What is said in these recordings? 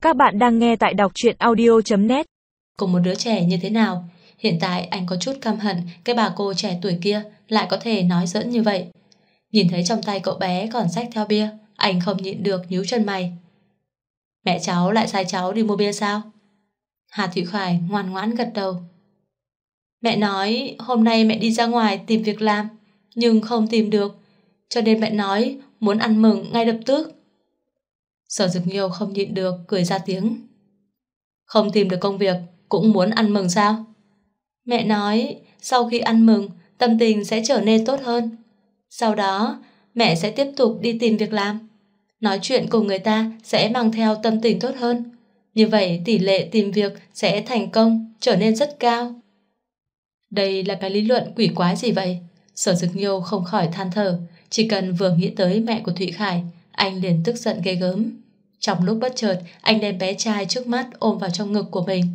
Các bạn đang nghe tại đọc truyện audio.net. Cùng một đứa trẻ như thế nào? Hiện tại anh có chút căm hận cái bà cô trẻ tuổi kia lại có thể nói giỡn như vậy. Nhìn thấy trong tay cậu bé còn xách theo bia, anh không nhịn được nhíu chân mày. Mẹ cháu lại sai cháu đi mua bia sao? Hà Thụy Khải ngoan ngoãn gật đầu. Mẹ nói hôm nay mẹ đi ra ngoài tìm việc làm, nhưng không tìm được, cho nên mẹ nói muốn ăn mừng ngay lập tức. Sở Dực Nghiêu không nhịn được cười ra tiếng. Không tìm được công việc cũng muốn ăn mừng sao? Mẹ nói sau khi ăn mừng tâm tình sẽ trở nên tốt hơn. Sau đó mẹ sẽ tiếp tục đi tìm việc làm. Nói chuyện cùng người ta sẽ mang theo tâm tình tốt hơn. Như vậy tỷ lệ tìm việc sẽ thành công trở nên rất cao. Đây là cái lý luận quỷ quái gì vậy? Sở Dực Nghiêu không khỏi than thở. Chỉ cần vừa nghĩ tới mẹ của Thụy Khải, anh liền tức giận ghê gớm. Trong lúc bất chợt, anh đem bé trai trước mắt ôm vào trong ngực của mình.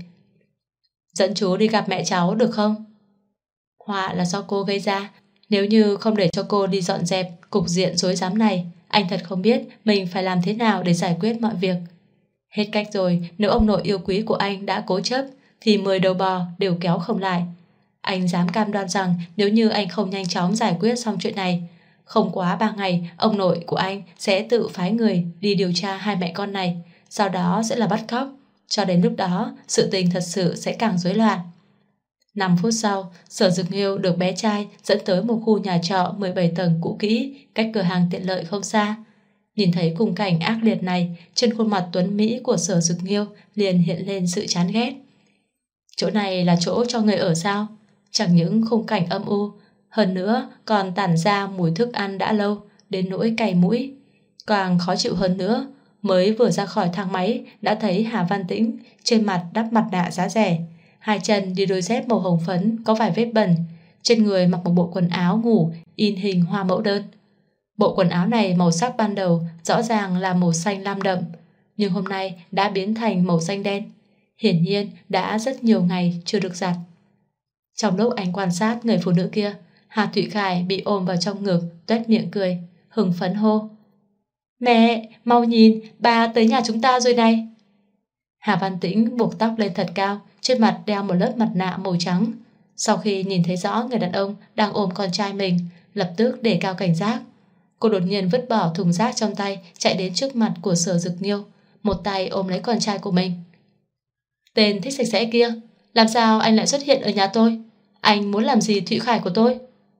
Dẫn chú đi gặp mẹ cháu được không? Họa là do cô gây ra. Nếu như không để cho cô đi dọn dẹp cục diện rối rắm này, anh thật không biết mình phải làm thế nào để giải quyết mọi việc. Hết cách rồi, nếu ông nội yêu quý của anh đã cố chấp thì 10 đầu bò đều kéo không lại. Anh dám cam đoan rằng nếu như anh không nhanh chóng giải quyết xong chuyện này, không quá 3 ngày, ông nội của anh sẽ tự phái người đi điều tra hai mẹ con này, sau đó sẽ là bắt cóc. Cho đến lúc đó, sự tình thật sự sẽ càng rối loạn. 5 phút sau, Sở Dực Nghiêu được bé trai dẫn tới một khu nhà trọ 17 tầng cũ kỹ, cách cửa hàng tiện lợi không xa. Nhìn thấy khung cảnh ác liệt này, trên khuôn mặt tuấn mỹ của Sở Dực Nghiêu liền hiện lên sự chán ghét. Chỗ này là chỗ cho người ở sao? Chẳng những khung cảnh âm u, hơn nữa còn tản ra mùi thức ăn đã lâu, đến nỗi cay mũi. Càng khó chịu hơn nữa, mới vừa ra khỏi thang máy đã thấy Hà Văn Tĩnh trên mặt đắp mặt nạ giá rẻ, hai chân đi đôi dép màu hồng phấn có vài vết bẩn, trên người mặc một bộ quần áo ngủ in hình hoa mẫu đơn. Bộ quần áo này màu sắc ban đầu rõ ràng là màu xanh lam đậm, nhưng hôm nay đã biến thành màu xanh đen. Hiển nhiên đã rất nhiều ngày chưa được giặt. Trong lúc anh quan sát người phụ nữ kia, Hà Thụy Khải bị ôm vào trong ngực, tuét miệng cười, hưng phấn hô. Mẹ, mau nhìn, ba tới nhà chúng ta rồi này. Hà Văn Tĩnh buộc tóc lên thật cao, trên mặt đeo một lớp mặt nạ màu trắng. Sau khi nhìn thấy rõ người đàn ông đang ôm con trai mình, lập tức đề cao cảnh giác. Cô đột nhiên vứt bỏ thùng rác trong tay, chạy đến trước mặt của Sở Dực Nghiêu, một tay ôm lấy con trai của mình. Tên thích sạch sẽ kia, làm sao anh lại xuất hiện ở nhà tôi? Anh muốn làm gì Thụy Khải của tôi?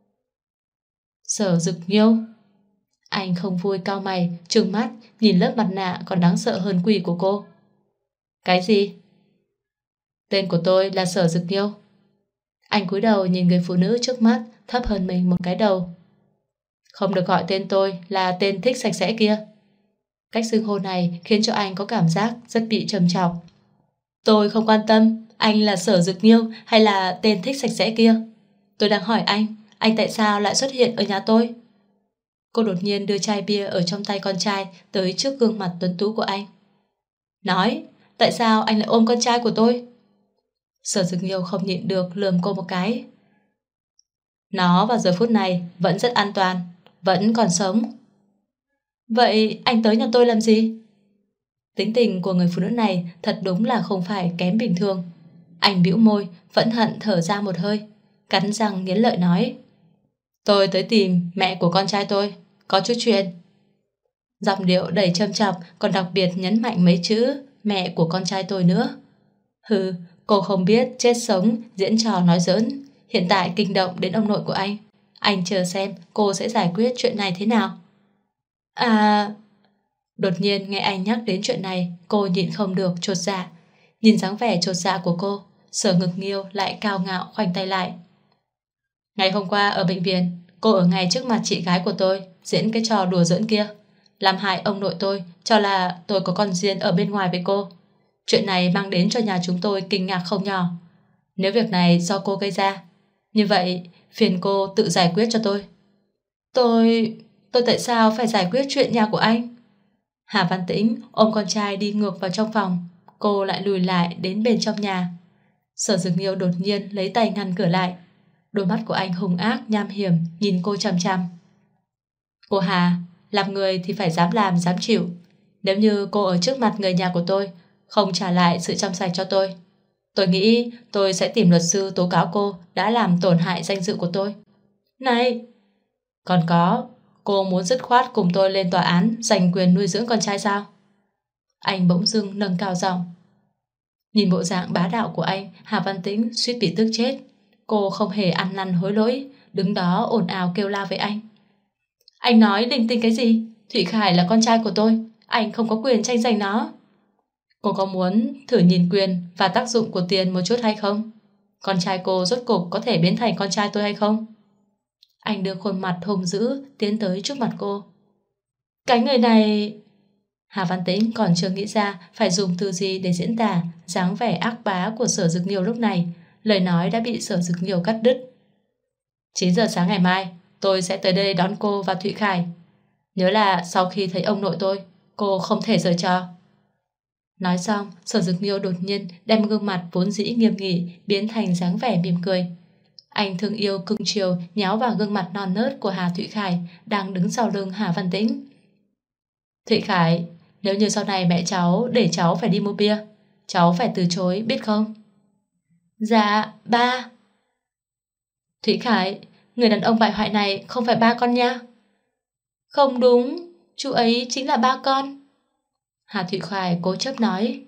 Sở Dực Nghiêu. Anh không vui cau mày, trừng mắt, nhìn lớp mặt nạ còn đáng sợ hơn quỷ của cô. Cái gì? Tên của tôi là Sở Dực Nghiêu. Anh cúi đầu nhìn người phụ nữ trước mắt, thấp hơn mình một cái đầu. Không được gọi tên tôi là tên thích sạch sẽ kia. Cách xưng hô này khiến cho anh có cảm giác rất bị trầm trọng. Tôi không quan tâm anh là Sở Dực Nghiêu hay là tên thích sạch sẽ kia. Tôi đang hỏi anh tại sao lại xuất hiện ở nhà tôi? Cô đột nhiên đưa chai bia ở trong tay con trai tới trước gương mặt tuấn tú của anh. Nói, tại sao anh lại ôm con trai của tôi? Sở Dực Nghiêu không nhịn được lườm cô một cái. Nó vào giờ phút này vẫn rất an toàn, vẫn còn sống. Vậy anh tới nhà tôi làm gì? Tính tình của người phụ nữ này thật đúng là không phải kém bình thường. Anh bĩu môi, phẫn hận thở ra một hơi, cắn răng nghiến lợi nói. Tôi tới tìm mẹ của con trai tôi, có chút chuyện. Giọng điệu đầy châm chọc, còn đặc biệt nhấn mạnh mấy chữ mẹ của con trai tôi nữa. Hừ, cô không biết chết sống diễn trò nói giỡn. Hiện tại kinh động đến ông nội của anh chờ xem cô sẽ giải quyết chuyện này thế nào. Đột nhiên nghe anh nhắc đến chuyện này, cô nhịn không được chột dạ. Nhìn dáng vẻ chột dạ của cô, Sở Ngực Nghiêu lại cao ngạo khoanh tay lại. Ngày hôm qua ở bệnh viện, cô ở ngay trước mặt chị gái của tôi diễn cái trò đùa giỡn kia, làm hại ông nội tôi cho là tôi có con riêng ở bên ngoài với cô. Chuyện này mang đến cho nhà chúng tôi kinh ngạc không nhỏ. Nếu việc này do cô gây ra, như vậy phiền cô tự giải quyết cho tôi. Tôi tại sao phải giải quyết chuyện nhà của anh? Hà Văn Tĩnh ôm con trai đi ngược vào trong phòng, cô lại lùi lại đến bên trong nhà. Sở Dực Nghiêu đột nhiên lấy tay ngăn cửa lại. Đôi mắt của anh hung ác nham hiểm nhìn cô chằm chằm. Cô Hà, làm người thì phải dám làm dám chịu. Nếu như cô ở trước mặt người nhà của tôi không trả lại sự trong sạch cho tôi. Tôi nghĩ tôi sẽ tìm luật sư tố cáo cô đã làm tổn hại danh dự của tôi. Này! Còn có, cô muốn dứt khoát cùng tôi lên tòa án giành quyền nuôi dưỡng con trai sao? Anh bỗng dưng nâng cao giọng. Nhìn bộ dạng bá đạo của anh, Hà Văn Tĩnh suýt bị tức chết. Cô không hề ăn năn hối lỗi, đứng đó ồn ào kêu la với anh. Anh nói linh tinh cái gì? Thụy Khải là con trai của tôi, anh không có quyền tranh giành nó. Cô có muốn thử nhìn quyền và tác dụng của tiền một chút hay không? Con trai cô rốt cục có thể biến thành con trai tôi hay không? Anh đưa khuôn mặt hung dữ tiến tới trước mặt cô. Cái người này... Hà Văn Tĩnh còn chưa nghĩ ra phải dùng từ gì để diễn tả dáng vẻ ác bá của Sở Dực Nghiêu lúc này. Lời nói đã bị Sở Dực Nghiêu cắt đứt. 9 giờ sáng ngày mai tôi sẽ tới đây đón cô và Thụy Khải. Nhớ là sau khi thấy ông nội tôi, cô không thể giở trò. Nói xong, Sở Dực Nghiêu đột nhiên đem gương mặt vốn dĩ nghiêm nghị biến thành dáng vẻ mỉm cười. Anh thương yêu cưng chiều nháo vào gương mặt non nớt của Hà Thụy Khải đang đứng sau lưng Hà Văn Tĩnh. Thụy Khải, nếu như sau này mẹ cháu để cháu phải đi mua bia, cháu phải từ chối biết không? Dạ, ba. Thụy Khải, người đàn ông bại hoại này không phải ba con nha. Không đúng, chú ấy chính là ba con. Hà Thụy Khải cố chấp nói.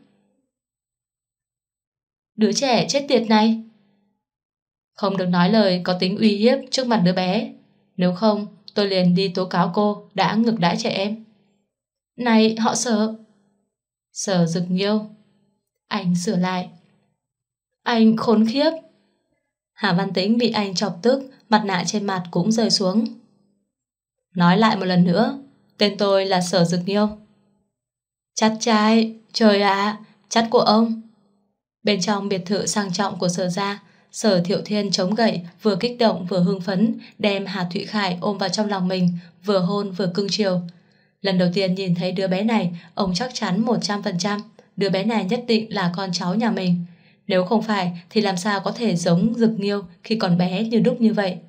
Đứa trẻ chết tiệt này. Không được nói lời có tính uy hiếp trước mặt đứa bé. Nếu không, tôi liền đi tố cáo cô đã ngược đãi trẻ em. Này, họ Sở. Sở Dực Nghiêu. Anh sửa lại. Anh khốn khiếp. Hà Văn Tĩnh bị anh chọc tức, mặt nạ trên mặt cũng rơi xuống. Nói lại một lần nữa, tên tôi là Sở Dực Nghiêu. Chắt trai, trời ạ, chắt của ông. Bên trong biệt thự sang trọng của Sở gia, Sở Thiệu Thiên chống gậy, vừa kích động vừa hưng phấn, đem Hà Thụy Khải ôm vào trong lòng mình, vừa hôn vừa cưng chiều. Lần đầu tiên nhìn thấy đứa bé này, ông chắc chắn 100%, đứa bé này nhất định là con cháu nhà mình. Nếu không phải thì làm sao có thể giống Dực Nghiêu khi còn bé như đúc như vậy.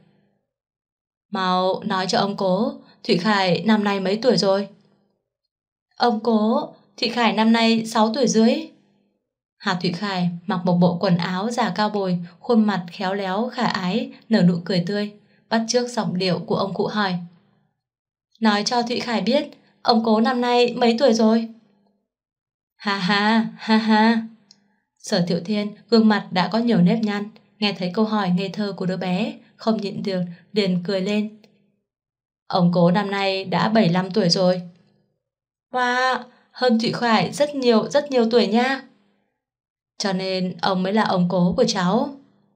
Mau nói cho ông cố, Thụy Khải năm nay mấy tuổi rồi? Ông cố, Thụy Khải năm nay 6 tuổi rưỡi. Hà Thụy Khải mặc một bộ quần áo già cao bồi, khuôn mặt khéo léo khả ái, nở nụ cười tươi, bắt chước giọng điệu của ông cụ hỏi. Nói cho Thụy Khải biết, ông cố năm nay mấy tuổi rồi? Ha ha, ha ha. Sở Thiệu Thiên gương mặt đã có nhiều nếp nhăn, nghe thấy câu hỏi ngây thơ của đứa bé, không nhịn được, liền cười lên. Ông cố năm nay đã 75 tuổi rồi. Wow, hơn Thụy Khải rất nhiều tuổi nha. Cho nên ông mới là ông cố của cháu.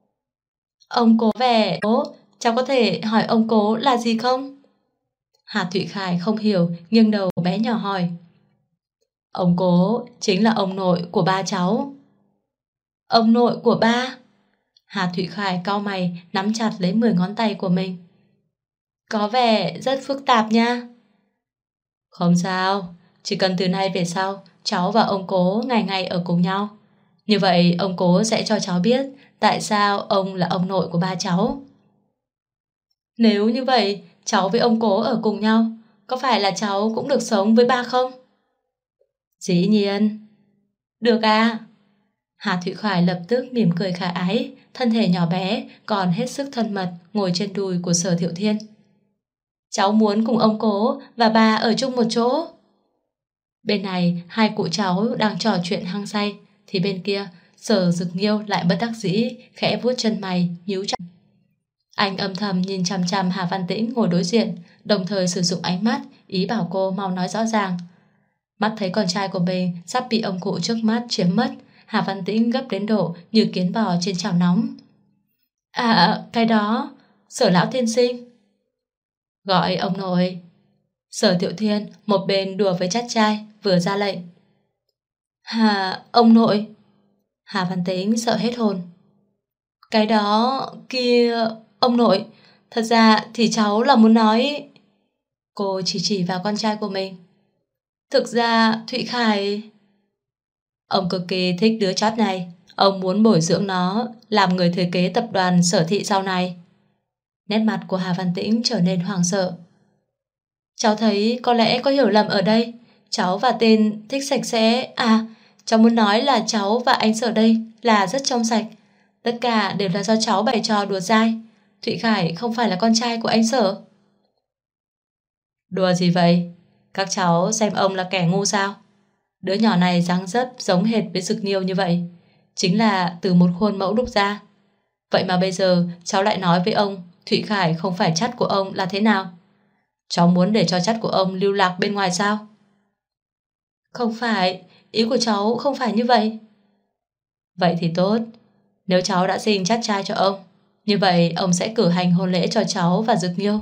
Ông cố vẻ cố, cháu có thể hỏi ông cố là gì không? Hà Thụy Khải không hiểu, nghiêng đầu bé nhỏ hỏi. Ông cố chính là ông nội của ba cháu. Ông nội của ba? Hà Thụy Khải cau mày, nắm chặt lấy 10 ngón tay của mình. Có vẻ rất phức tạp nha. Không sao, chỉ cần từ nay về sau cháu và ông cố ngày ngày ở cùng nhau. Như vậy ông cố sẽ cho cháu biết tại sao ông là ông nội của ba cháu. Nếu như vậy, cháu với ông cố ở cùng nhau, có phải là cháu cũng được sống với ba không? Dĩ nhiên. Được à? Hà Thụy Khải lập tức mỉm cười khả ái, thân thể nhỏ bé còn hết sức thân mật ngồi trên đùi của Sở Thiệu Thiên. Cháu muốn cùng ông cố và ba ở chung một chỗ. Bên này hai cụ cháu đang trò chuyện hăng say, thì bên kia Sở Dực Nghiêu lại bất đắc dĩ khẽ vuốt chân mày nhíu chặt. Anh âm thầm nhìn chằm chằm Hà Văn Tĩnh ngồi đối diện, đồng thời sử dụng ánh mắt ý bảo cô mau nói rõ ràng. Mắt thấy con trai của mình sắp bị ông cụ trước mắt chiếm mất, Hà Văn Tĩnh gấp đến độ như kiến bò trên chảo nóng. À, cái đó, Sở lão tiên sinh. Gọi ông nội. Sở Thiệu Thiên một bên đùa với chắt trai, vừa ra lệnh. Hà, ông nội. Hà Văn Tĩnh sợ hết hồn. Cái đó, kia, ông nội, thật ra thì cháu là muốn nói... Cô chỉ vào con trai của mình. Thực ra, Thụy Khải... Ông cực kỳ thích đứa chót này. Ông muốn bồi dưỡng nó làm người thừa kế tập đoàn Sở thị sau này. Nét mặt của Hà Văn Tĩnh trở nên hoảng sợ. Cháu thấy có lẽ có hiểu lầm ở đây. Cháu và tên thích sạch sẽ... À, cháu muốn nói là cháu và anh Sở đây là rất trong sạch. Tất cả đều là do cháu bày trò đùa dai. Thụy Khải không phải là con trai của anh Sở. Đùa gì vậy? Các cháu xem ông là kẻ ngu sao? Đứa nhỏ này dáng dấp giống hệt với Dực Nghiêu như vậy, chính là từ một khuôn mẫu đúc ra. Vậy mà bây giờ cháu lại nói với ông Thụy Khải không phải chắt của ông là thế nào? Cháu muốn để cho chắt của ông lưu lạc bên ngoài sao? Không phải, ý của cháu không phải như vậy. Vậy thì tốt. Nếu cháu đã sinh chắt trai cho ông, như vậy ông sẽ cử hành hôn lễ cho cháu và Dực Nghiêu.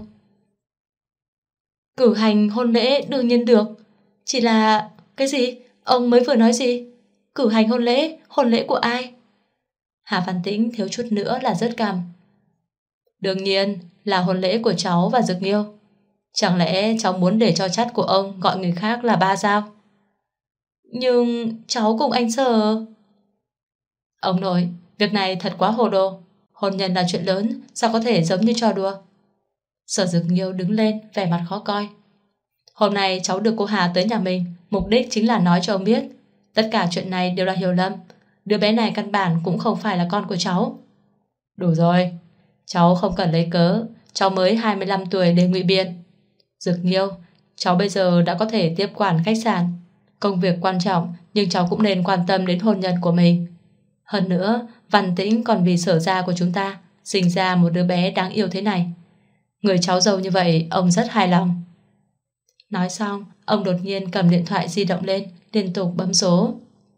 Cử hành hôn lễ đương nhiên được. Chỉ là... Cái gì? Ông mới vừa nói gì? Cử hành hôn lễ của ai? Hà Văn Tĩnh thiếu chút nữa là rớt cằm. Đương nhiên là hôn lễ của cháu và Dực Nghiêu. Chẳng lẽ cháu muốn để cho chắt của ông gọi người khác là ba sao? Nhưng cháu cùng anh Sở... Ông nội, việc này thật quá hồ đồ. Hôn nhân là chuyện lớn, sao có thể giống như trò đùa? Sở Dực Nghiêu đứng lên, vẻ mặt khó coi. Hôm nay cháu đưa cô Hà tới nhà mình, mục đích chính là nói cho ông biết tất cả chuyện này đều là hiểu lầm. Đứa bé này căn bản cũng không phải là con của cháu. Đủ rồi, cháu không cần lấy cớ. Cháu mới 25 tuổi để ngụy biện. Dực Nghiêu, cháu bây giờ đã có thể tiếp quản khách sạn. Công việc quan trọng, nhưng cháu cũng nên quan tâm đến hôn nhân của mình. Hơn nữa, Văn Tĩnh còn vì Sở gia của chúng ta sinh ra một đứa bé đáng yêu thế này. Người cháu dâu như vậy, ông rất hài lòng. Nói xong, ông đột nhiên cầm điện thoại di động lên, liên tục bấm số.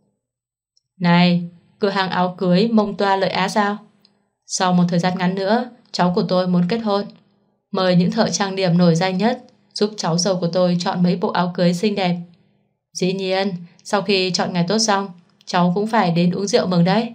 Này, cửa hàng áo cưới Mông Toa Lợi Á sao? Sau một thời gian ngắn nữa, cháu của tôi muốn kết hôn. Mời những thợ trang điểm nổi danh nhất giúp cháu dâu của tôi chọn mấy bộ áo cưới xinh đẹp. Dĩ nhiên, sau khi chọn ngày tốt xong, cháu cũng phải đến uống rượu mừng đấy.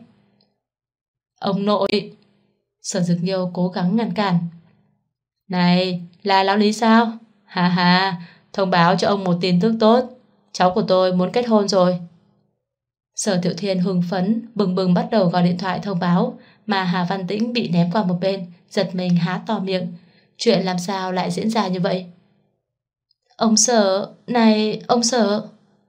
Ông nội! Sở Dực Nghiêu cố gắng ngăn cản. Này, là lão Lý sao? Hà hà, thông báo cho ông một tin tức tốt. Cháu của tôi muốn kết hôn rồi. Sở Tiểu Thiên hưng phấn bừng bừng bắt đầu gọi điện thoại thông báo, mà Hà Văn Tĩnh bị ném qua một bên, giật mình há to miệng. Chuyện làm sao lại diễn ra như vậy? Ông Sở, này ông Sở.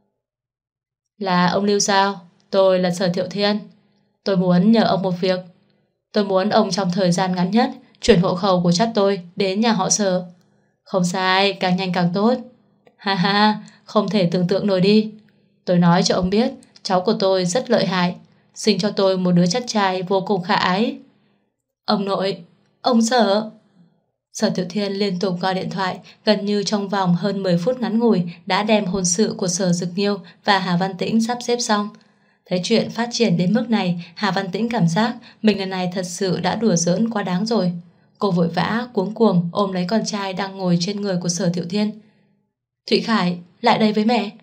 Là ông Lưu sao? Tôi là Sở Tiểu Thiên. Tôi muốn nhờ ông một việc. Tôi muốn ông trong thời gian ngắn nhất chuyển hộ khẩu của chắt tôi đến nhà họ Sở. Không sai, càng nhanh càng tốt. Ha ha, không thể tưởng tượng nổi đi. Tôi nói cho ông biết, cháu của tôi rất lợi hại, sinh cho tôi một đứa chắt trai vô cùng khả ái. Ông nội, ông Sở. Sở Tiểu Thiên liên tục gọi điện thoại, gần như trong vòng hơn 10 phút ngắn ngủi đã đem hôn sự của Sở Dực Nghiêu và Hà Văn Tĩnh sắp xếp xong. Thấy chuyện phát triển đến mức này, Hà Văn Tĩnh cảm giác mình lần này thật sự đã đùa giỡn quá đáng rồi. Cô vội vã cuống cuồng ôm lấy con trai đang ngồi trên người của Sở Tiểu Thiên. Thụy Khải, lại đây với mẹ.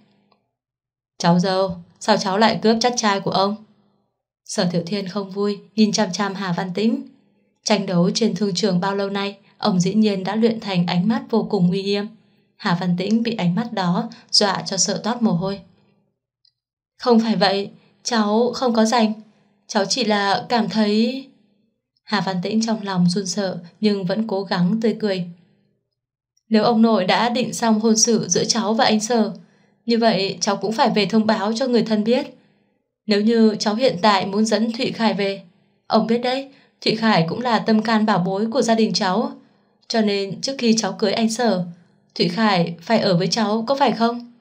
Cháu dâu, sao cháu lại cướp chắt trai của ông? Sở Tiểu Thiên không vui, nhìn chăm chăm Hà Văn Tĩnh. Tranh đấu trên thương trường bao lâu nay, ông dĩ nhiên đã luyện thành ánh mắt vô cùng uy nghiêm. Hà Văn Tĩnh bị ánh mắt đó dọa cho sợ toát mồ hôi. Không phải vậy, cháu không có rảnh. Cháu chỉ là cảm thấy... Hà Văn Tĩnh trong lòng run sợ nhưng vẫn cố gắng tươi cười. Nếu ông nội đã định xong hôn sự giữa cháu và anh Sở, như vậy cháu cũng phải về thông báo cho người thân biết. Nếu như cháu hiện tại muốn dẫn Thụy Khải về, ông biết đấy, Thụy Khải cũng là tâm can bảo bối của gia đình cháu. Cho nên trước khi cháu cưới anh Sở, Thụy Khải phải ở với cháu, có phải không?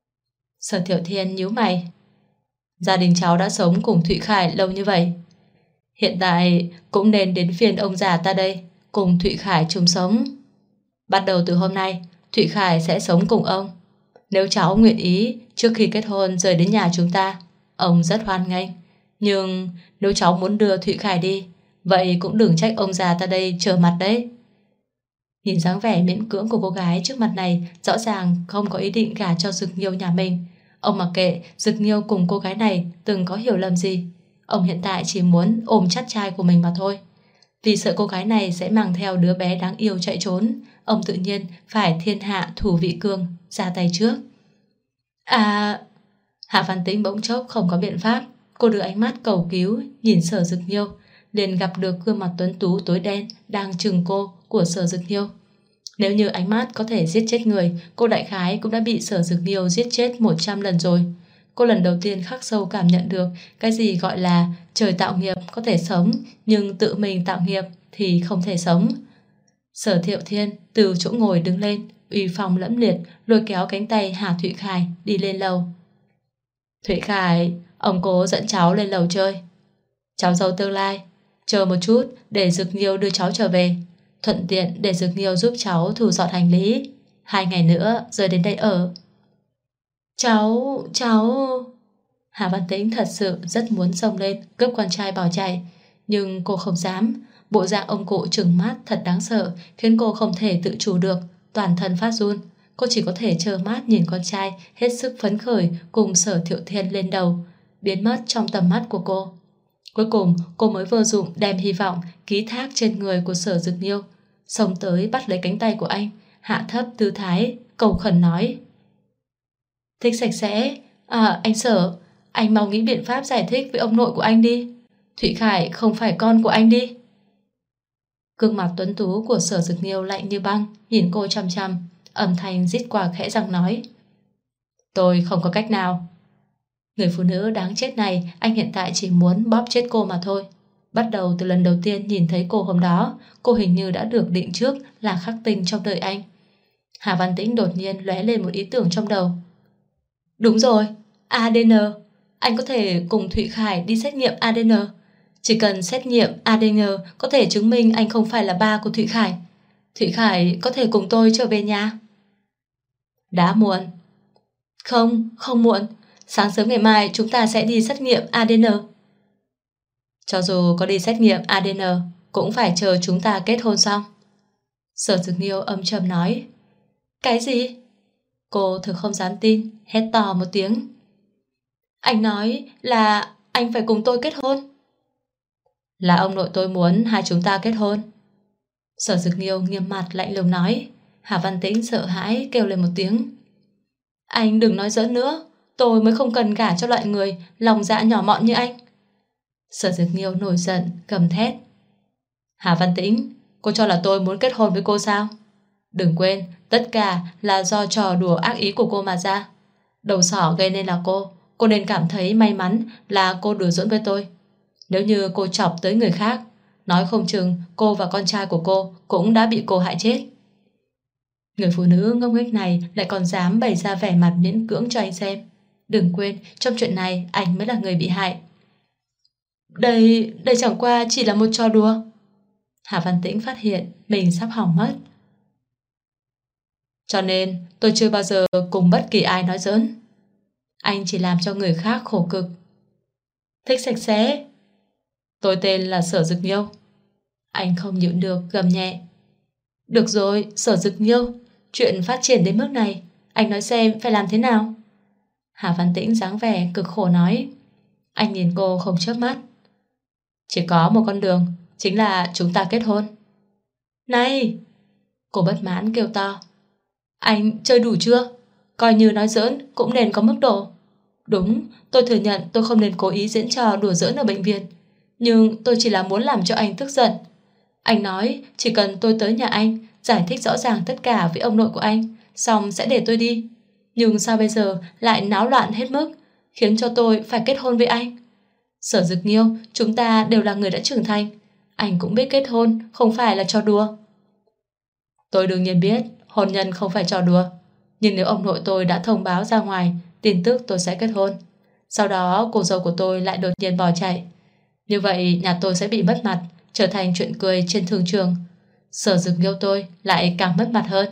Sở Tiểu Thiên nhíu mày. Gia đình cháu đã sống cùng Thụy Khải lâu như vậy, hiện tại cũng nên đến phiên ông già ta đây cùng Thụy Khải chung sống. Bắt đầu từ hôm nay, Thụy Khải sẽ sống cùng ông. Nếu cháu nguyện ý trước khi kết hôn rời đến nhà chúng ta, ông rất hoan nghênh. Nhưng nếu cháu muốn đưa Thụy Khải đi, vậy cũng đừng trách ông già ta đây trở mặt đấy. Nhìn dáng vẻ miễn cưỡng của cô gái trước mặt này, rõ ràng không có ý định gả cho Dực Nghiêu nhà mình. Ông mặc kệ Dực Nghiêu cùng cô gái này từng có hiểu lầm gì, ông hiện tại chỉ muốn ôm chắt trai của mình mà thôi. Vì sợ cô gái này sẽ mang theo đứa bé đáng yêu chạy trốn, ông tự nhiên phải thiên hạ thủ vị cương, ra tay trước. Hạ Văn Tĩnh bỗng chốc không có biện pháp. Cô đưa ánh mắt cầu cứu nhìn Sở Dực Nghiêu, liền gặp được gương mặt tuấn tú tối đen đang chừng cô của Sở Dực Nghiêu. Nếu như ánh mắt có thể giết chết người, cô đại khái cũng đã bị Sở Dực Nghiêu giết chết 100 lần rồi. Cô lần đầu tiên khắc sâu cảm nhận được cái gì gọi là trời tạo nghiệp có thể sống, nhưng tự mình tạo nghiệp thì không thể sống. Sở Thiệu Thiên từ chỗ ngồi đứng lên, uy phong lẫm liệt, lôi kéo cánh tay Hà Thụy Khải đi lên lầu. Thụy Khải, ông cố dẫn cháu lên lầu chơi. Cháu dâu tương lai, chờ một chút để Dực Nghiêu đưa cháu trở về, thuận tiện để Dực Nghiêu giúp cháu thu dọn hành lý. 2 ngày nữa rồi đến đây ở. Cháu... Hà Văn Tĩnh thật sự rất muốn xông lên cướp con trai bỏ chạy, nhưng cô không dám. Bộ dạng ông cụ trừng mắt thật đáng sợ, khiến cô không thể tự chủ được, toàn thân phát run. Cô chỉ có thể trơ mắt nhìn con trai hết sức phấn khởi cùng Sở Thiệu Thiên lên đầu, biến mất trong tầm mắt của cô. Cuối cùng cô mới vô dụng đem hy vọng ký thác trên người của Sở Dực Nghiêu, xông tới bắt lấy cánh tay của anh, hạ thấp tư thái cầu khẩn nói: Thích sạch sẽ. Anh Sở, anh mau nghĩ biện pháp giải thích với ông nội của anh đi. Thụy Khải không phải con của anh đi. Gương mặt tuấn tú của Sở Dực Nghiêu lạnh như băng, nhìn cô chăm chăm, âm thanh rít qua khẽ răng nói: Tôi không có cách nào. Người phụ nữ đáng chết này, anh hiện tại chỉ muốn bóp chết cô mà thôi. Bắt đầu từ lần đầu tiên nhìn thấy cô hôm đó, cô hình như đã được định trước là khắc tinh trong đời anh. Hà Văn Tĩnh đột nhiên lóe lên một ý tưởng trong đầu. Đúng rồi, ADN. Anh có thể cùng Thụy Khải đi xét nghiệm ADN. Chỉ cần xét nghiệm ADN có thể chứng minh anh không phải là ba của Thụy Khải. Thụy Khải có thể cùng tôi trở về nhà. Đã muộn. Không muộn. Sáng sớm ngày mai chúng ta sẽ đi xét nghiệm ADN. Cho dù có đi xét nghiệm ADN cũng phải chờ chúng ta kết hôn xong. Sở Dực Nghiêu âm trầm nói. Cái gì? Cô thực không dám tin, hét to một tiếng. Anh nói là anh phải cùng tôi kết hôn. Là ông nội tôi muốn hai chúng ta kết hôn. Sở Dực Nghiêu nghiêm mặt lạnh lùng nói. Hà Văn Tĩnh sợ hãi kêu lên một tiếng. Anh đừng nói giỡn nữa, tôi mới không cần gả cho loại người lòng dạ nhỏ mọn như anh. Sở Dực Nghiêu nổi giận gầm thét. Hà Văn Tĩnh, cô cho là tôi muốn kết hôn với cô sao? Đừng quên, tất cả là do trò đùa ác ý của cô mà ra. Đầu sỏ gây nên là cô nên cảm thấy may mắn là cô đùa giỡn với tôi. Nếu như cô chọc tới người khác, nói không chừng cô và con trai của cô cũng đã bị cô hại chết. Người phụ nữ ngông nghếch này lại còn dám bày ra vẻ mặt miễn cưỡng cho anh xem. Đừng quên, trong chuyện này anh mới là người bị hại. Đây chẳng qua chỉ là một trò đùa. Hà Văn Tĩnh phát hiện mình sắp hỏng mất. Cho nên tôi chưa bao giờ cùng bất kỳ ai nói giỡn. Anh chỉ làm cho người khác khổ cực. Thích sạch sẽ. Tôi tên là Sở Dực Nghiêu. Anh không nhịn được gầm nhẹ. Được rồi, Sở Dực Nghiêu, chuyện phát triển đến mức này, anh nói xem phải làm thế nào? Hà Văn Tĩnh dáng vẻ cực khổ nói. Anh nhìn cô không chớp mắt. Chỉ có một con đường, chính là chúng ta kết hôn. Này! Cô bất mãn kêu to. Anh chơi đủ chưa? Coi như nói giỡn cũng nên có mức độ. Đúng, tôi thừa nhận tôi không nên cố ý diễn trò đùa giỡn ở bệnh viện, nhưng tôi chỉ là muốn làm cho anh tức giận. Anh nói chỉ cần tôi tới nhà anh giải thích rõ ràng tất cả với ông nội của anh, xong sẽ để tôi đi. Nhưng sao bây giờ lại náo loạn hết mức, khiến cho tôi phải kết hôn với anh? Sở Dực Nghiêu, chúng ta đều là người đã trưởng thành. Anh cũng biết kết hôn không phải là trò đùa. Tôi đương nhiên biết hôn nhân không phải trò đùa, nhưng nếu ông nội tôi đã thông báo ra ngoài tin tức tôi sẽ kết hôn, sau đó cô dâu của tôi lại đột nhiên bỏ chạy, như vậy nhà tôi sẽ bị mất mặt, trở thành chuyện cười trên thương trường. Sở Dực Nghiêu tôi lại càng mất mặt hơn.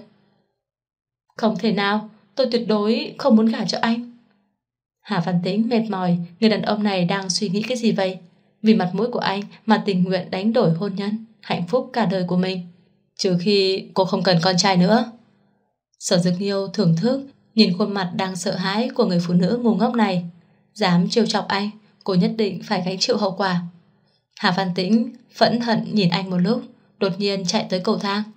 Không thể nào, tôi tuyệt đối không muốn gả cho anh. Hà Văn Tĩnh mệt mỏi, người đàn ông này đang suy nghĩ cái gì vậy? Vì mặt mũi của anh mà tình nguyện đánh đổi hôn nhân, hạnh phúc cả đời của mình. Trừ khi cô không cần con trai nữa. Sở Dực Nghiêu thưởng thức nhìn khuôn mặt đang sợ hãi của người phụ nữ ngu ngốc này. Dám trêu chọc anh, cô nhất định phải gánh chịu hậu quả. Hà Văn Tĩnh phẫn hận nhìn anh một lúc, đột nhiên chạy tới cầu thang.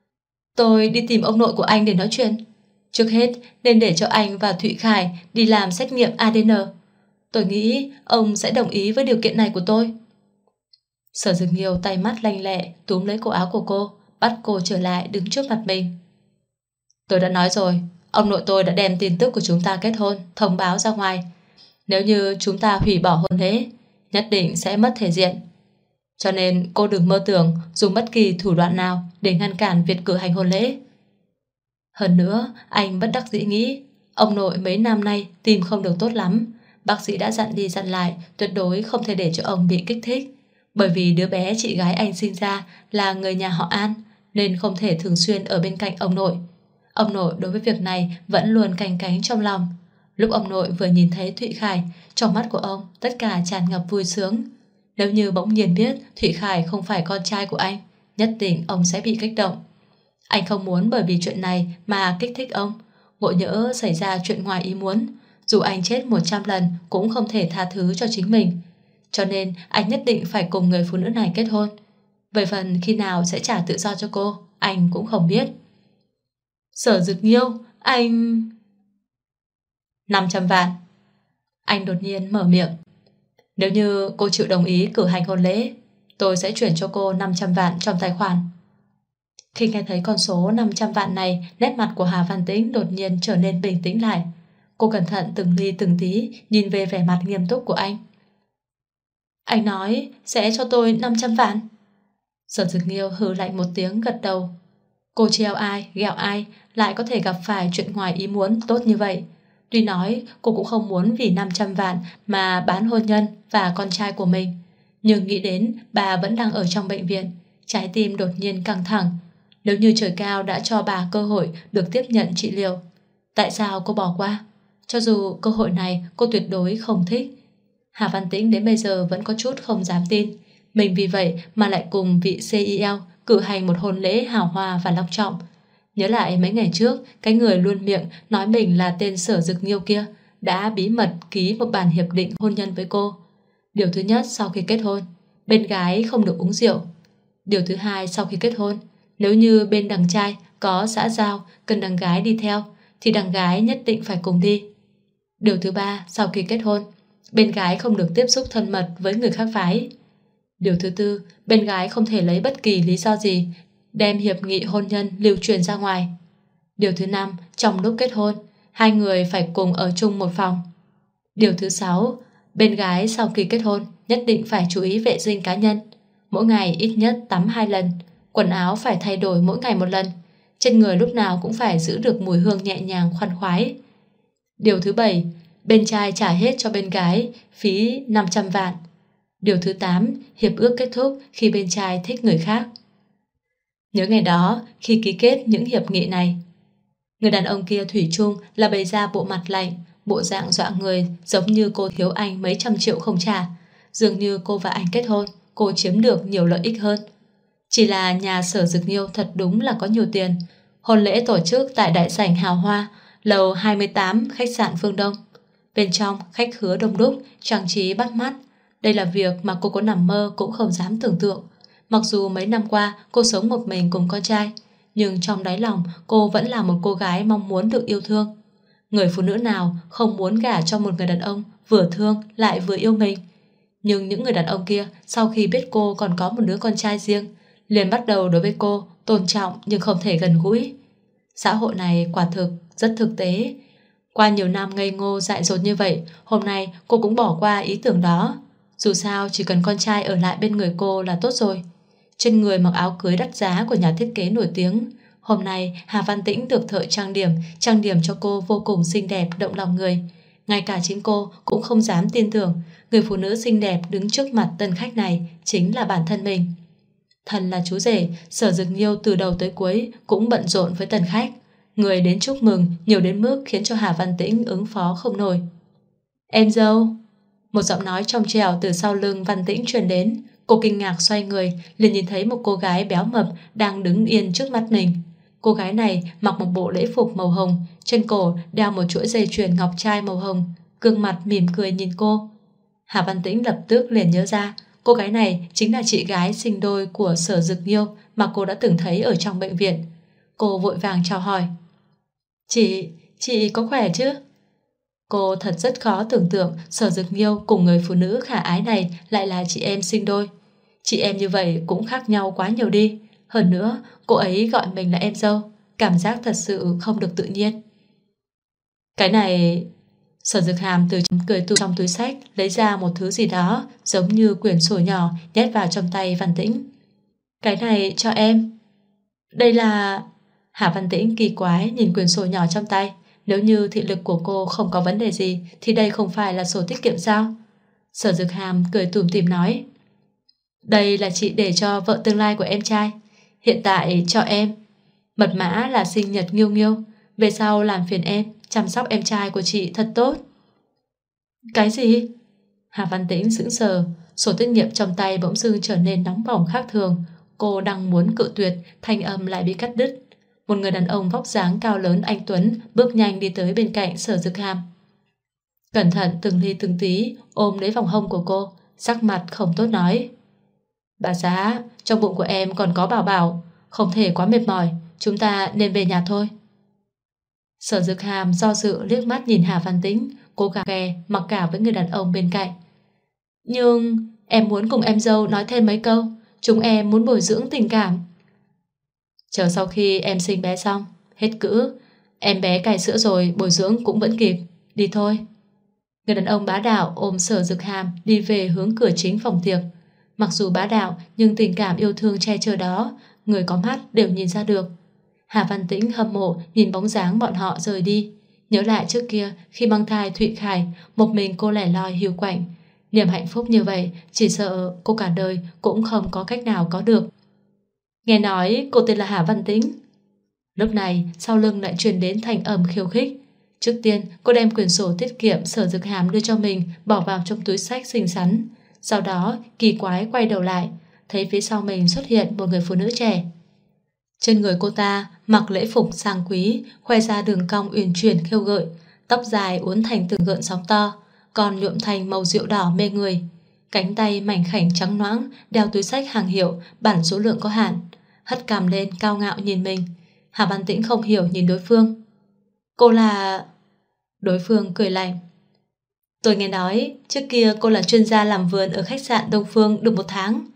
Tôi đi tìm ông nội của anh để nói chuyện. Trước hết nên để cho anh và Thụy Khải đi làm xét nghiệm ADN. Tôi nghĩ ông sẽ đồng ý với điều kiện này của tôi. Sở Dực Nghiêu tay mắt lanh lẹ túm lấy cổ áo của cô, bắt cô trở lại đứng trước mặt mình. Tôi đã nói rồi, ông nội tôi đã đem tin tức của chúng ta kết hôn thông báo ra ngoài. Nếu như chúng ta hủy bỏ hôn lễ, nhất định sẽ mất thể diện. Cho nên cô đừng mơ tưởng dùng bất kỳ thủ đoạn nào để ngăn cản việc cử hành hôn lễ. Hơn nữa, anh bất đắc dĩ nghĩ, ông nội mấy năm nay tim không được tốt lắm. Bác sĩ đã dặn đi dặn lại tuyệt đối không thể để cho ông bị kích thích. Bởi vì đứa bé chị gái anh sinh ra là người nhà họ An, nên không thể thường xuyên ở bên cạnh ông nội. Ông nội đối với việc này vẫn luôn canh cánh trong lòng. Lúc ông nội vừa nhìn thấy Thụy Khải, trong mắt của ông tất cả tràn ngập vui sướng. Nếu như bỗng nhiên biết Thụy Khải không phải con trai của anh, nhất định ông sẽ bị kích động. Anh không muốn bởi vì chuyện này mà kích thích ông. Ngộ nhỡ xảy ra chuyện ngoài ý muốn, dù anh chết 100 lần cũng không thể tha thứ cho chính mình. Cho nên anh nhất định phải cùng người phụ nữ này kết hôn. Về phần khi nào sẽ trả tự do cho cô, anh cũng không biết. Sở Dực Nghiêu, anh... 500 vạn. Anh đột nhiên mở miệng. Nếu như cô chịu đồng ý cử hành hôn lễ, tôi sẽ chuyển cho cô 500 vạn trong tài khoản. Khi nghe thấy con số 500 vạn này, nét mặt của Hà Văn Tĩnh đột nhiên trở nên bình tĩnh lại. Cô cẩn thận từng ly từng tí nhìn về vẻ mặt nghiêm túc của anh. Anh nói sẽ cho tôi 500 vạn. Sở Dực Nghiêu hừ lạnh một tiếng gật đầu. Cô treo ai, ghẹo ai lại có thể gặp phải chuyện ngoài ý muốn tốt như vậy. Tuy nói cô cũng không muốn vì 500 vạn mà bán hôn nhân và con trai của mình, nhưng nghĩ đến bà vẫn đang ở trong bệnh viện, trái tim đột nhiên căng thẳng. Nếu như trời cao đã cho bà cơ hội được tiếp nhận trị liệu, tại sao cô bỏ qua? Cho dù cơ hội này cô tuyệt đối không thích. Hà Văn Tĩnh đến bây giờ vẫn có chút không dám tin mình vì vậy mà lại cùng vị CEO cử hành một hôn lễ hào hoa và long trọng. Nhớ lại mấy ngày trước, cái người luôn miệng nói mình là tên Sở Dực Nghiêu kia đã bí mật ký một bản hiệp định hôn nhân với cô. Điều thứ nhất, sau khi kết hôn, bên gái không được uống rượu. Điều thứ hai, sau khi kết hôn, nếu như bên đằng trai có xã giao cần đằng gái đi theo thì đằng gái nhất định phải cùng đi. Điều thứ ba, sau khi kết hôn, bên gái không được tiếp xúc thân mật với người khác phái. Điều thứ tư, bên gái không thể lấy bất kỳ lý do gì đem hiệp nghị hôn nhân lưu truyền ra ngoài. Điều thứ năm, trong lúc kết hôn, hai người phải cùng ở chung một phòng. Điều thứ sáu, bên gái sau khi kết hôn nhất định phải chú ý vệ sinh cá nhân. Mỗi ngày ít nhất tắm 2 lần, quần áo phải thay đổi mỗi ngày 1 lần, trên người lúc nào cũng phải giữ được mùi hương nhẹ nhàng khoan khoái. Điều thứ 7, bên trai trả hết cho bên gái phí 500 vạn. Điều thứ 8, hiệp ước kết thúc khi bên trai thích người khác. Nhớ ngày đó, khi ký kết những hiệp nghị này, người đàn ông kia thủy chung là bày ra bộ mặt lạnh, bộ dạng dọa người, giống như cô thiếu anh mấy trăm triệu không trả. Dường như cô và anh kết hôn, cô chiếm được nhiều lợi ích hơn. Chỉ là nhà Sở Dực Nghiêu thật đúng là có nhiều tiền. Hôn lễ tổ chức tại đại sảnh hào hoa, lầu 28 khách sạn Phương Đông. Bên trong khách khứa đông đúc, trang trí bắt mắt. Đây là việc mà cô có nằm mơ cũng không dám tưởng tượng. Mặc dù mấy năm qua cô sống một mình cùng con trai, nhưng trong đáy lòng cô vẫn là một cô gái mong muốn được yêu thương. Người phụ nữ nào không muốn gả cho một người đàn ông vừa thương lại vừa yêu mình. Nhưng những người đàn ông kia sau khi biết cô còn có một đứa con trai riêng, liền bắt đầu đối với cô tôn trọng nhưng không thể gần gũi. Xã hội này quả thực rất thực tế. Qua nhiều năm ngây ngô dại dột như vậy, hôm nay cô cũng bỏ qua ý tưởng đó. Dù sao chỉ cần con trai ở lại bên người cô là tốt rồi. Trên người mặc áo cưới đắt giá của nhà thiết kế nổi tiếng. Hôm nay Hà Văn Tĩnh được thợ trang điểm cho cô vô cùng xinh đẹp động lòng người. Ngay cả chính cô cũng không dám tin tưởng người phụ nữ xinh đẹp đứng trước mặt tân khách này chính là bản thân mình. Thần là chú rể, Sở Dực Nghiêu từ đầu tới cuối cũng bận rộn với tân khách. Người đến chúc mừng nhiều đến mức khiến cho Hà Văn Tĩnh ứng phó không nổi. Em dâu. Một giọng nói trong trẻo từ sau lưng Văn Tĩnh truyền đến. Cô kinh ngạc xoay người, liền nhìn thấy một cô gái béo mập đang đứng yên trước mặt mình. Cô gái này mặc một bộ lễ phục màu hồng, trên cổ đeo một chuỗi dây chuyền ngọc trai màu hồng, gương mặt mỉm cười nhìn cô. Hà Văn Tĩnh lập tức liền nhớ ra, cô gái này chính là chị gái sinh đôi của Sở Dực Nghiêu mà cô đã từng thấy ở trong bệnh viện. Cô vội vàng chào hỏi. Chị có khỏe chứ? Cô thật rất khó tưởng tượng Sở Dực Nghiêu cùng người phụ nữ khả ái này lại là chị em sinh đôi. Chị em như vậy cũng khác nhau quá nhiều đi. Hơn nữa, cô ấy gọi mình là em dâu, cảm giác thật sự không được tự nhiên. Cái này... Sở Dực Hàm từ trong túi xách lấy ra một thứ gì đó giống như quyển sổ nhỏ nhét vào trong tay Văn Tĩnh. Cái này cho em. Đây là... Hà Văn Tĩnh kỳ quái nhìn quyển sổ nhỏ trong tay. Nếu như thị lực của cô không có vấn đề gì thì đây không phải là sổ tiết kiệm sao? Sở Dực Hàm cười tủm tỉm nói, đây là chị để cho vợ tương lai của em trai. Hiện tại cho em. Mật mã là sinh nhật Nghiêu Nghiêu. Về sau làm phiền em chăm sóc em trai của chị thật tốt. Cái gì? Hà Văn Tĩnh sững sờ. Sổ tiết kiệm trong tay bỗng dưng trở nên nóng bỏng khác thường. Cô đang muốn cự tuyệt, thanh âm lại bị cắt đứt. Một người đàn ông vóc dáng cao lớn anh tuấn bước nhanh đi tới bên cạnh Sở Dực Hàm. Cẩn thận từng ly từng tí ôm lấy vòng hông của cô, sắc mặt không tốt nói, bà xã, trong bụng của em còn có bảo bảo, không thể quá mệt mỏi, chúng ta nên về nhà thôi. Sở Dực Hàm do dự liếc mắt nhìn Hà Văn Tĩnh, cố gắng kè mặc cả với người đàn ông bên cạnh. Nhưng em muốn cùng em dâu nói thêm mấy câu, chúng em muốn bồi dưỡng tình cảm. Chờ sau khi em sinh bé xong, hết cữ, em bé cai sữa rồi bồi dưỡng cũng vẫn kịp, đi thôi. Người đàn ông bá đạo ôm Sở Dực Hàm đi về hướng cửa chính phòng tiệc. Mặc dù bá đạo nhưng tình cảm yêu thương che chở đó, người có mắt đều nhìn ra được. Hà Văn Tĩnh hâm mộ nhìn bóng dáng bọn họ rời đi. Nhớ lại trước kia khi mang thai Thụy Khải, một mình cô lẻ loi hiu quạnh. Niềm hạnh phúc như vậy chỉ sợ cô cả đời cũng không có cách nào có được. Nghe nói cô tên là Hà Văn Tĩnh. Lúc này sau lưng lại truyền đến thanh âm khiêu khích. Trước tiên cô đem quyển sổ tiết kiệm Sở Dực Hàm đưa cho mình bỏ vào trong túi xách xinh xắn. Sau đó kỳ quái quay đầu lại, thấy phía sau mình xuất hiện một người phụ nữ trẻ. Trên người cô ta mặc lễ phục sang quý, khoe ra đường cong uyển chuyển khiêu gợi, tóc dài uốn thành từng gợn sóng to, còn nhuộm thành màu rượu đỏ mê người. Cánh tay mảnh khảnh trắng nõn, đeo túi xách hàng hiệu, bản số lượng có hạn, hất cằm lên cao ngạo nhìn mình. Hà Văn Tĩnh không hiểu nhìn đối phương. Cô là... Đối phương cười lạnh. Tôi nghe nói trước kia cô là chuyên gia làm vườn ở khách sạn Đông Phương được 1 tháng.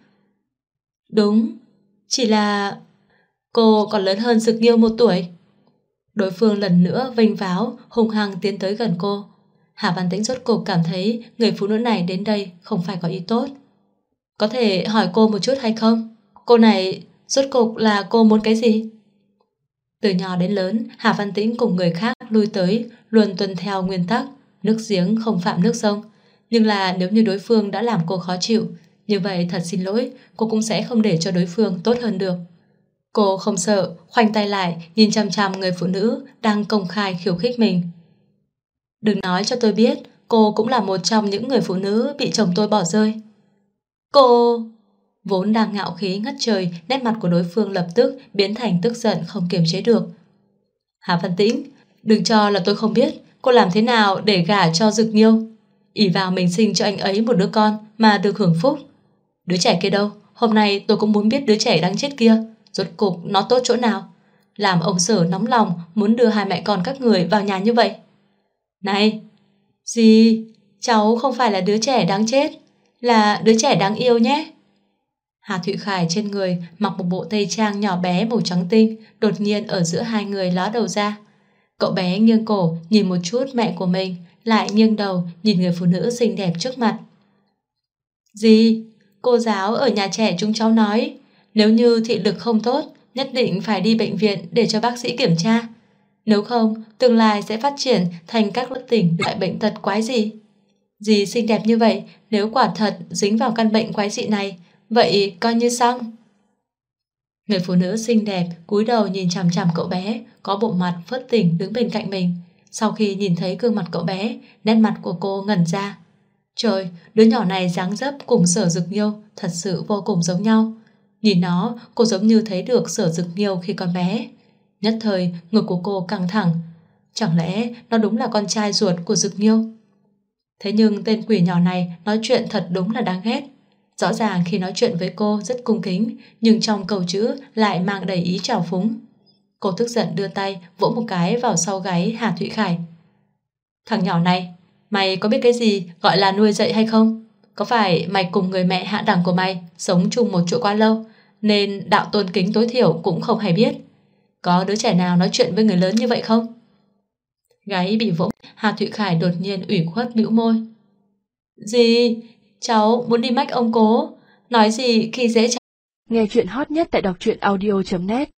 Đúng, chỉ là... Cô còn lớn hơn Dực Nghiêu 1 tuổi. Đối phương lần nữa vênh váo, hung hăng tiến tới gần cô. Hà Văn Tĩnh rốt cuộc cảm thấy người phụ nữ này đến đây không phải có ý tốt. Có thể hỏi cô một chút hay không? Cô này rốt cuộc là cô muốn cái gì? Từ nhỏ đến lớn, Hà Văn Tĩnh cùng người khác lui tới luôn tuân theo nguyên tắc nước giếng không phạm nước sông. Nhưng là nếu như đối phương đã làm cô khó chịu, như vậy thật xin lỗi, cô cũng sẽ không để cho đối phương tốt hơn được. Cô không sợ, khoanh tay lại nhìn chằm chằm người phụ nữ đang công khai khiêu khích mình. Đừng nói cho tôi biết cô cũng là một trong những người phụ nữ bị chồng tôi bỏ rơi. Cô... Vốn đang ngạo khí ngất trời, nét mặt của đối phương lập tức biến thành tức giận không kiềm chế được. Hà Văn Tĩnh, đừng cho là tôi không biết cô làm thế nào để gả cho Dực Nghiêu. Ỷ vào mình sinh cho anh ấy một đứa con mà được hưởng phúc. Đứa trẻ kia đâu? Hôm nay tôi cũng muốn biết đứa trẻ đáng chết kia rốt cục nó tốt chỗ nào, làm ông Sở nóng lòng muốn đưa hai mẹ con các người vào nhà như vậy. Này, gì? Cháu không phải là đứa trẻ đáng chết, là đứa trẻ đáng yêu nhé. Hà Thụy Khải trên người mặc một bộ tây trang nhỏ bé màu trắng tinh, đột nhiên ở giữa hai người ló đầu ra. Cậu bé nghiêng cổ nhìn một chút mẹ của mình, lại nghiêng đầu nhìn người phụ nữ xinh đẹp trước mặt. Gì? Cô giáo ở nhà trẻ chúng cháu nói, nếu như thị lực không tốt, nhất định phải đi bệnh viện để cho bác sĩ kiểm tra. Nếu không, tương lai sẽ phát triển thành các lớp tỉnh loại bệnh tật quái dị. Dì xinh đẹp như vậy, nếu quả thật dính vào căn bệnh quái dị này, vậy coi như xong. Người phụ nữ xinh đẹp cúi đầu nhìn chằm chằm cậu bé có bộ mặt phớt tỉnh đứng bên cạnh mình. Sau khi nhìn thấy gương mặt cậu bé, nét mặt của cô ngẩn ra. Trời, đứa nhỏ này dáng dấp cùng Sở Dực Nghiêu thật sự vô cùng giống nhau. Nhìn nó, cô giống như thấy được Sở Dực Nghiêu khi còn bé. Nhất thời, ngực của cô căng thẳng. Chẳng lẽ nó đúng là con trai ruột của Dực Nghiêu? Thế nhưng tên quỷ nhỏ này nói chuyện thật đúng là đáng ghét. Rõ ràng khi nói chuyện với cô rất cung kính, nhưng trong câu chữ lại mang đầy ý trào phúng. Cô tức giận đưa tay vỗ một cái vào sau gáy Hà Thụy Khải. Thằng nhỏ này, mày có biết cái gì gọi là nuôi dạy hay không? Có phải mày cùng người mẹ hạ đẳng của mày sống chung một chỗ quá lâu, nên đạo tôn kính tối thiểu cũng không hay biết? Có đứa trẻ nào nói chuyện với người lớn như vậy không? Gáy bị vỗ. Hà Thụy Khải đột nhiên ủy khuất bĩu môi. Gì? Cháu muốn đi mách ông cố. Nói gì khi dễ cháu. Nghe chuyện hot nhất tại đọc truyện audio.net